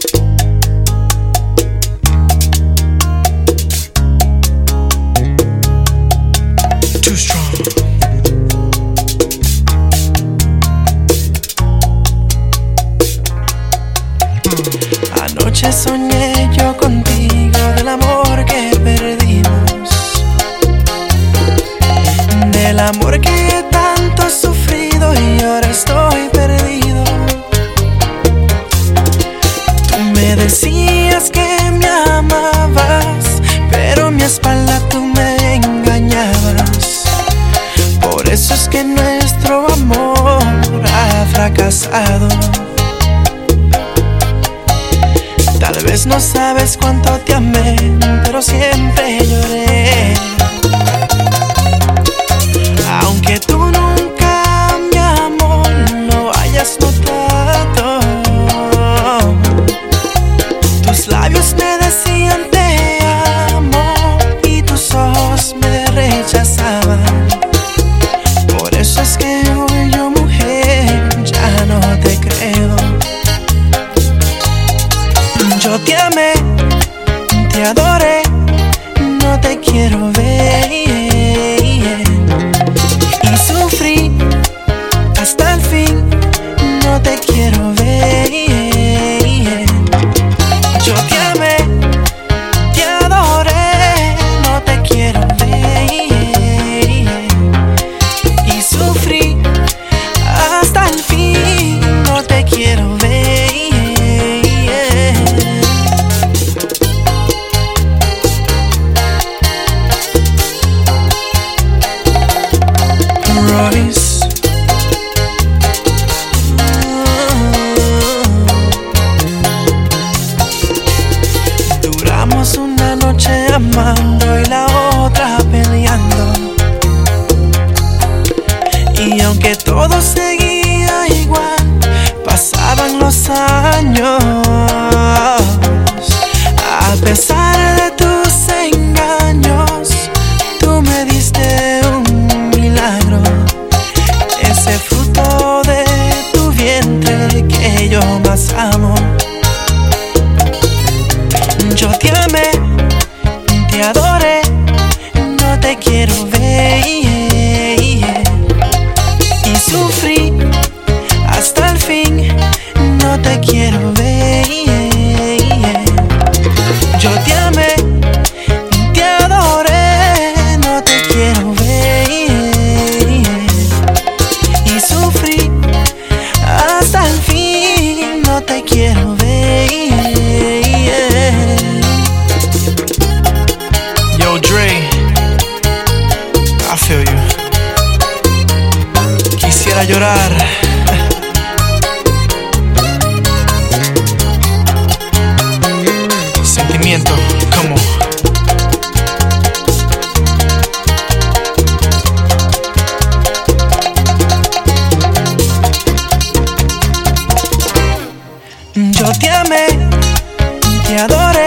Too strong. Anoche soñé yo contigo del amor que perdimos, del amor que tanto he sufrido y ahora estoy perdido. Tú me decías que me amabas, pero en mi espalda tú me engañabas. Por eso es que nuestro amor ha fracasado. Tal vez no sabes cuánto te amé, pero siempre lloré. Aunque tú nunca, mi amor, lo hayas notado, tus labios me decían te amo y tus ojos me rechazaban. Por eso es que hoy yo, mujer, ya no te creo. Yo te amé, te adoré, no te quiero ver, y sufrí hasta el fin, no te quiero ver. Yo te amé, te adoré, no te quiero ver, y sufrí hasta el fin, no te quiero ver. Duramos una noche amando y la otra peleando, y aunque todo seguía igual, pasaban los años. A pesar de tus engaños, tú me diste un milagro, ese fruto de tu vientre que yo más amo. Yo te amé, te adoré, no te quiero ver, y sufrí hasta el fin, no te quiero ver. Yo te amé, te adoré, no te quiero ver, y sufrí hasta el fin, no te quiero ver. Yo, Dre, I feel you. Quisiera llorar. Sentimiento, como yo te amé, te adoré,